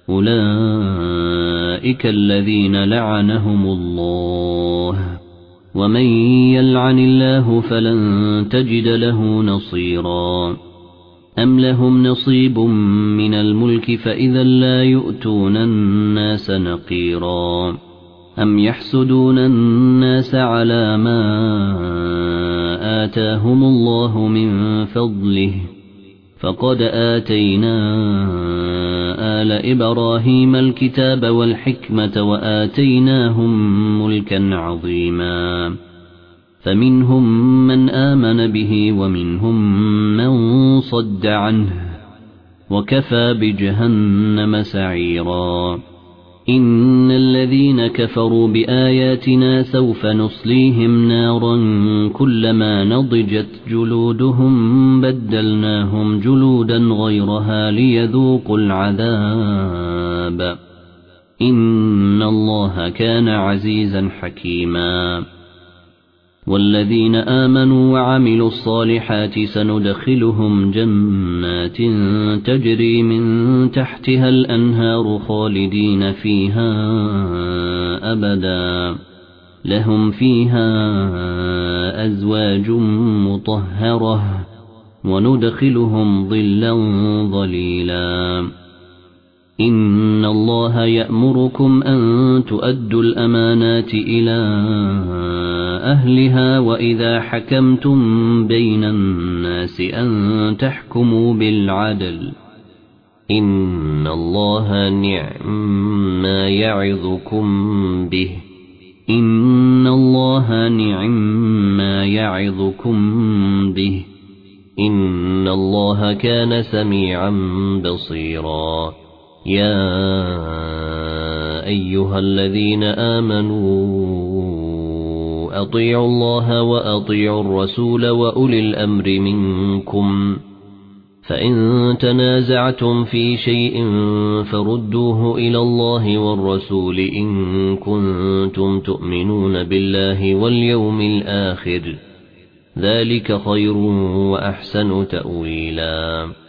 أولئك الذين لعنهم الله ومن يلعن الله فلن تجد له نصيرا أم لهم نصيب من الملك فإذا لا يؤتون الناس نقيرا أم يحسدون الناس على ما آتاهم الله من فضله فقد آتينا آل إبراهيم الكتاب والحكمة وآتيناهم ملكا عظيما فمنهم من آمن به ومنهم من صد عنه وكفى بجهنم سعيرا إن الذين كفروا بآياتنا سوف نصليهم نارا كلما نضجت جلودهم بدلناهم جلودا غيرها ليذوقوا العذاب إن الله كان عزيزا حكيما والذين آمنوا وعملوا الصالحات سندخلهم جنات تجري من تحتها الأنهار خالدين فيها أبدا لهم فيها أزواج مطهرة وندخلهم ظلا ظليلا إن الله يأمركم أن تؤدوا الأمانات إلى أهلها وإذا حكمتم بين الناس أن تحكموا بالعدل إن الله نعم ما يعظكم به إن الله نعم ما يعظكم به إن الله كان سميعا بصيرا يا أيها الذين آمنوا أطيعوا الله وأطيعوا الرسول وأولي الأمر منكم فإن تنازعتم في شيء فردوه إلى الله والرسول إن كنتم تؤمنون بالله واليوم الآخر ذلك خير وأحسن تأويلا